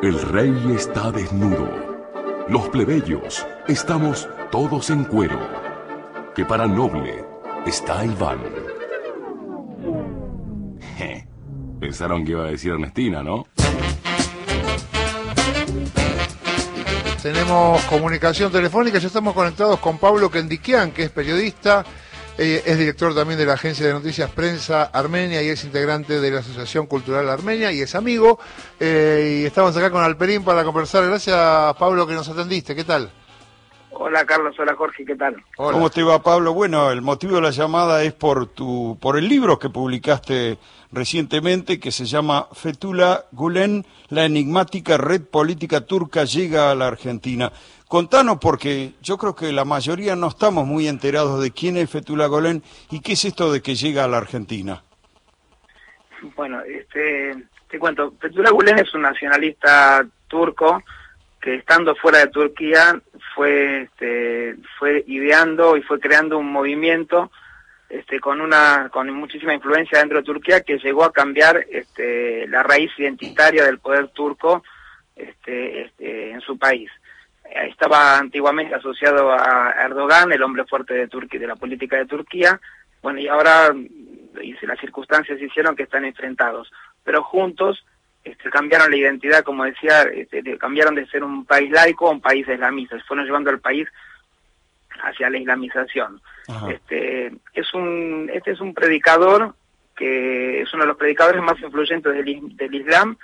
El rey está desnudo. Los plebeyos estamos todos en cuero. Que para noble está Iván. Pensaron que iba a decir Ernestina, ¿no? Tenemos comunicación telefónica, ya estamos conectados con Pablo Kendikian, que es periodista, es director también de la agencia de noticias Prensa Armenia y es integrante de la Asociación Cultural Armenia y es amigo. Y estamos acá con Alperín para conversar. Gracias, Pablo, que nos atendiste. ¿Qué tal? Hola Carlos, hola Jorge, ¿qué tal? Hola. ¿Cómo te va, Pablo? Bueno, el motivo de la llamada es por el libro que publicaste recientemente, que se llama Fethullah Gülen, la enigmática red política turca llega a la Argentina. Contanos, porque yo creo que la mayoría no estamos muy enterados de quién es Fethullah Gülen y qué es esto de que llega a la Argentina. Bueno, te cuento, Fethullah Gülen es un nacionalista turco que estando fuera de Turquía fue ideando y fue creando un movimiento con muchísima influencia dentro de Turquía que llegó a cambiar la raíz identitaria del poder turco en su país. Estaba antiguamente asociado a Erdogan, el hombre fuerte de Turquía, de la política de Turquía. Bueno, y ahora las circunstancias hicieron que están enfrentados, pero juntos cambiaron la identidad, como decía, cambiaron de ser un país laico a un país islamista, se fueron llevando al país hacia la islamización. Este es un predicador que es uno de los predicadores más influyentes del Islam,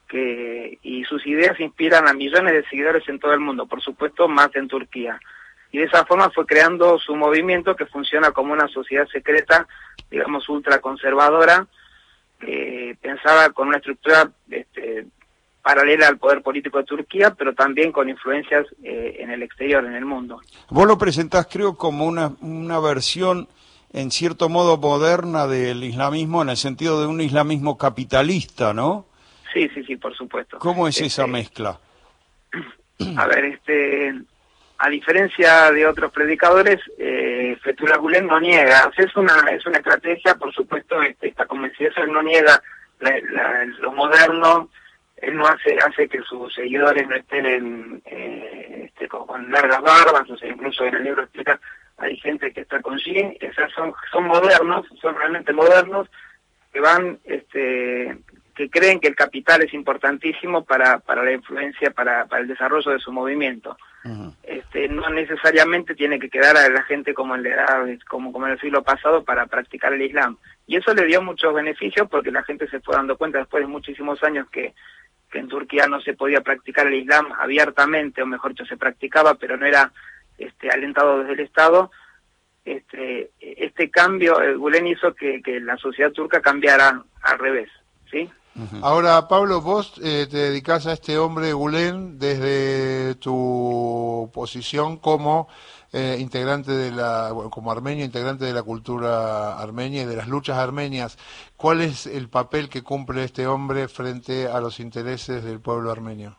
y sus ideas inspiran a millones de seguidores en todo el mundo, por supuesto más en Turquía. Y de esa forma fue creando su movimiento que funciona como una sociedad secreta, digamos ultraconservadora, pensada con una estructura paralela al poder político de Turquía, pero también con influencias en el exterior, en el mundo. Vos lo presentás, creo, como una versión, en cierto modo, moderna del islamismo, en el sentido de un islamismo capitalista, ¿no? Sí, por supuesto. ¿Cómo es esa mezcla? A ver, a diferencia de otros predicadores, Fethullah Gülen no niega, o sea, es una estrategia, por supuesto, está convencido, él no niega lo moderno, él no hace que sus seguidores no estén con largas barbas, o sea, incluso en el libro explica, hay gente que está con jean, o sea, son modernos, son realmente modernos, que van, que creen que el capital es importantísimo para la influencia, para el desarrollo de su movimiento. Uh-huh. No necesariamente tiene que quedar a la gente como en la edad, como en el siglo pasado para practicar el Islam. Y eso le dio muchos beneficios porque la gente se fue dando cuenta después de muchísimos años que en Turquía no se podía practicar el Islam abiertamente, o mejor dicho, se practicaba, pero no era alentado desde el Estado. Este cambio, Gülen hizo que la sociedad turca cambiara al revés, ¿sí? Ahora, Pablo, vos te dedicás a este hombre Gülen desde tu posición como integrante como armenio, integrante de la cultura armenia y de las luchas armenias. ¿Cuál es el papel que cumple este hombre frente a los intereses del pueblo armenio?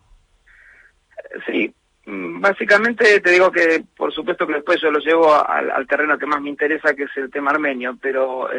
Sí, básicamente te digo que por supuesto que después yo lo llevo al terreno que más me interesa, que es el tema armenio, pero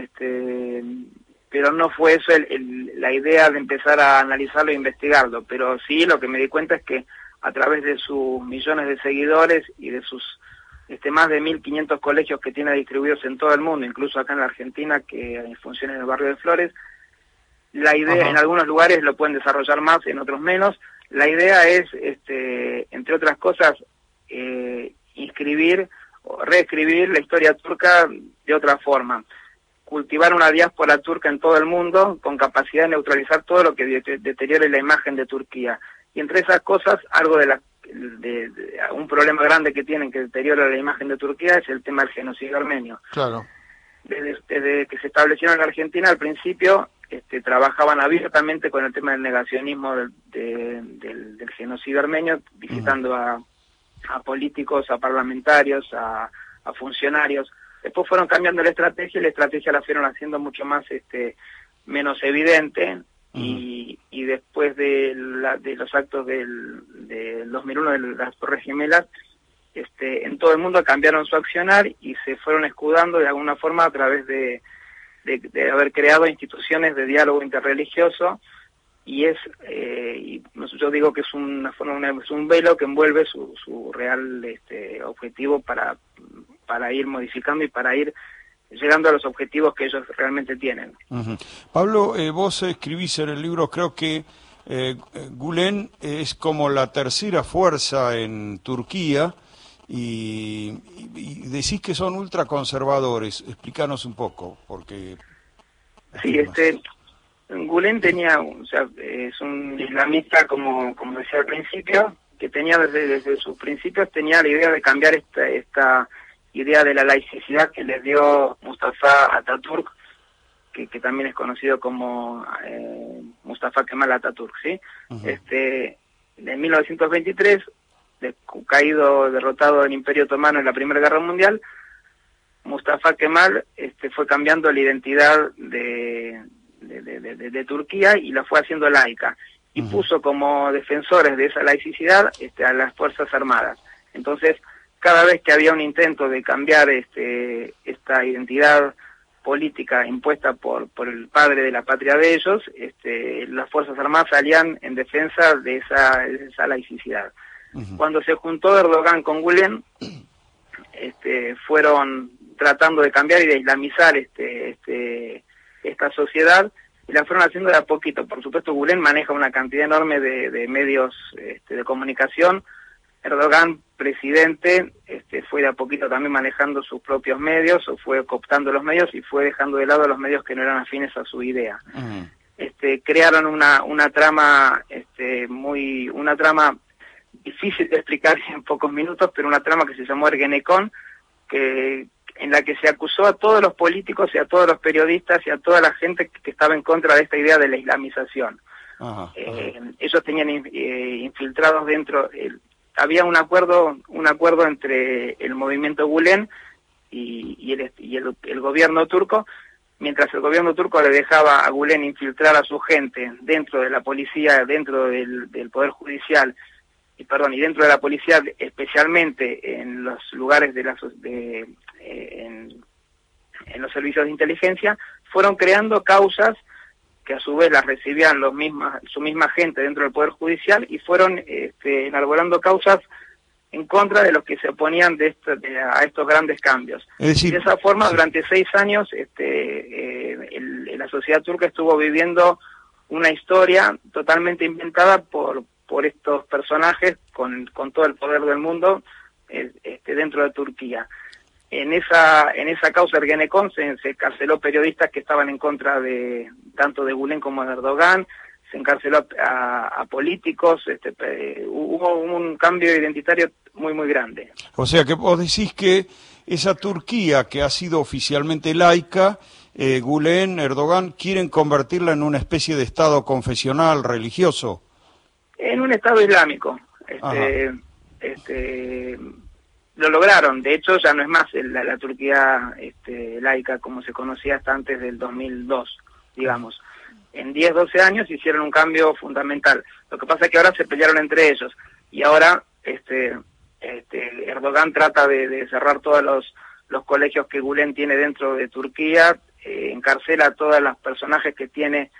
no fue eso la idea de empezar a analizarlo e investigarlo, pero sí lo que me di cuenta es que a través de sus millones de seguidores y de sus más de 1.500 colegios que tiene distribuidos en todo el mundo, incluso acá en la Argentina, que funcionan en el barrio de Flores, la idea, en algunos lugares lo pueden desarrollar más, en otros menos, la idea es, entre otras cosas, inscribir o reescribir la historia turca de otra forma. Cultivar una diáspora turca en todo el mundo con capacidad de neutralizar todo lo que deteriore la imagen de Turquía. Y entre esas cosas, algo de un problema grande que tienen que deteriora la imagen de Turquía es el tema del genocidio armenio. Claro. Desde que se establecieron en Argentina, al principio trabajaban abiertamente con el tema del negacionismo del genocidio armenio, visitando a políticos, a parlamentarios, a funcionarios. Después fueron cambiando la estrategia y la estrategia la fueron haciendo mucho más menos evidente. Y después de los actos del 2001 de las Torres Gemelas, en todo el mundo cambiaron su accionar y se fueron escudando de alguna forma a través de haber creado instituciones de diálogo interreligioso y yo digo que es es un velo que envuelve su real objetivo para ir modificando y para ir llegando a los objetivos que ellos realmente tienen. Pablo, vos escribís en el libro, creo que Gülen es como la tercera fuerza en Turquía y decís que son ultraconservadores. Explícanos un poco, porque... Sí, Gülen tenía, es un islamista, como decía al principio, que tenía desde sus principios tenía la idea de cambiar esta idea de la laicidad que le dio Mustafa Atatürk, que también es conocido como Mustafa Kemal Atatürk, ¿sí? En 1923, derrotado el Imperio Otomano en la Primera Guerra Mundial, Mustafa Kemal fue cambiando la identidad de Turquía y la fue haciendo laica, y puso como defensores de esa laicidad a las Fuerzas Armadas. Entonces, cada vez que había un intento de cambiar esta identidad política impuesta por el padre de la patria de ellos, las Fuerzas Armadas salían en defensa de esa laicidad. Cuando se juntó Erdogan con Gülen, fueron tratando de cambiar y de islamizar esta sociedad, y la fueron haciendo de a poquito. Por supuesto, Gülen maneja una cantidad enorme de medios de comunicación. Erdogan, presidente, fue de a poquito también manejando sus propios medios, o fue cooptando los medios y fue dejando de lado los medios que no eran afines a su idea. Crearon una trama una trama difícil de explicar en pocos minutos, pero una trama que se llamó Ergenekon, en la que se acusó a todos los políticos y a todos los periodistas y a toda la gente que estaba en contra de esta idea de la islamización. Ellos tenían infiltrados dentro... había un acuerdo entre el movimiento Gülen y el gobierno turco, mientras el gobierno turco le dejaba a Gülen infiltrar a su gente dentro de la policía, dentro del Poder Judicial, y dentro de la policía, especialmente en los lugares en los servicios de inteligencia, fueron creando causas que a su vez las recibían su misma gente dentro del Poder Judicial, y fueron elaborando causas en contra de los que se oponían a estos grandes cambios. Es decir, de esa forma, durante 6 años, la sociedad turca estuvo viviendo una historia totalmente inventada por estos personajes con todo el poder del mundo dentro de Turquía. En esa causa Ergenekon se encarceló periodistas que estaban en contra tanto de Gülen como de Erdogan, se encarceló a políticos, hubo un cambio identitario muy, muy grande. O sea que vos decís que esa Turquía que ha sido oficialmente laica, Gülen, Erdogan, quieren convertirla en una especie de estado confesional, religioso. En un estado islámico. Lo lograron. De hecho, ya no es más la Turquía laica como se conocía hasta antes del 2002, digamos. En 10, 12 años hicieron un cambio fundamental. Lo que pasa es que ahora se pelearon entre ellos, y ahora Erdogan trata de cerrar todos los colegios que Gülen tiene dentro de Turquía, encarcela a todas las personas que tiene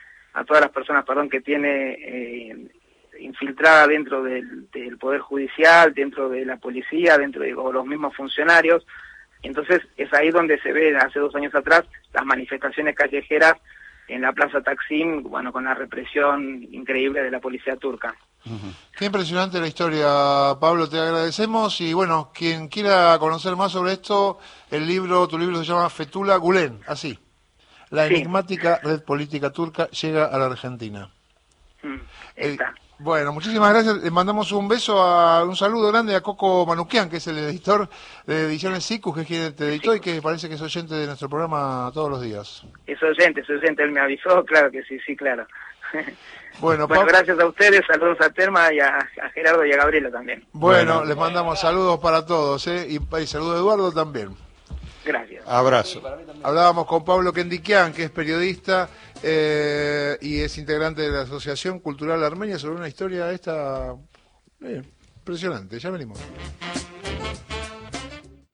infiltrada dentro del Poder Judicial, dentro de la policía, dentro de los mismos funcionarios. Entonces es ahí donde se ve, hace 2 años atrás, las manifestaciones callejeras en la Plaza Taksim, con la represión increíble de la policía turca. Qué impresionante la historia, Pablo, te agradecemos, y quien quiera conocer más sobre esto, tu libro se llama Fethullah Gülen, así. La enigmática red política turca llega a la Argentina. Bueno, muchísimas gracias. Le mandamos un saludo grande a Coco Manuquian, que es el editor de Ediciones Sicus, que es quien te editó y que parece que es oyente de nuestro programa todos los días. Es oyente, él me avisó, claro que sí, claro. Bueno, gracias a ustedes, saludos a Telma y a Gerardo y a Gabriela también. Bueno, les mandamos saludos para todos, y saludos a Eduardo también. Gracias. Abrazo. Hablábamos con Pablo Kendikian, que es periodista y es integrante de la Asociación Cultural Armenia, sobre una historia impresionante. Ya venimos.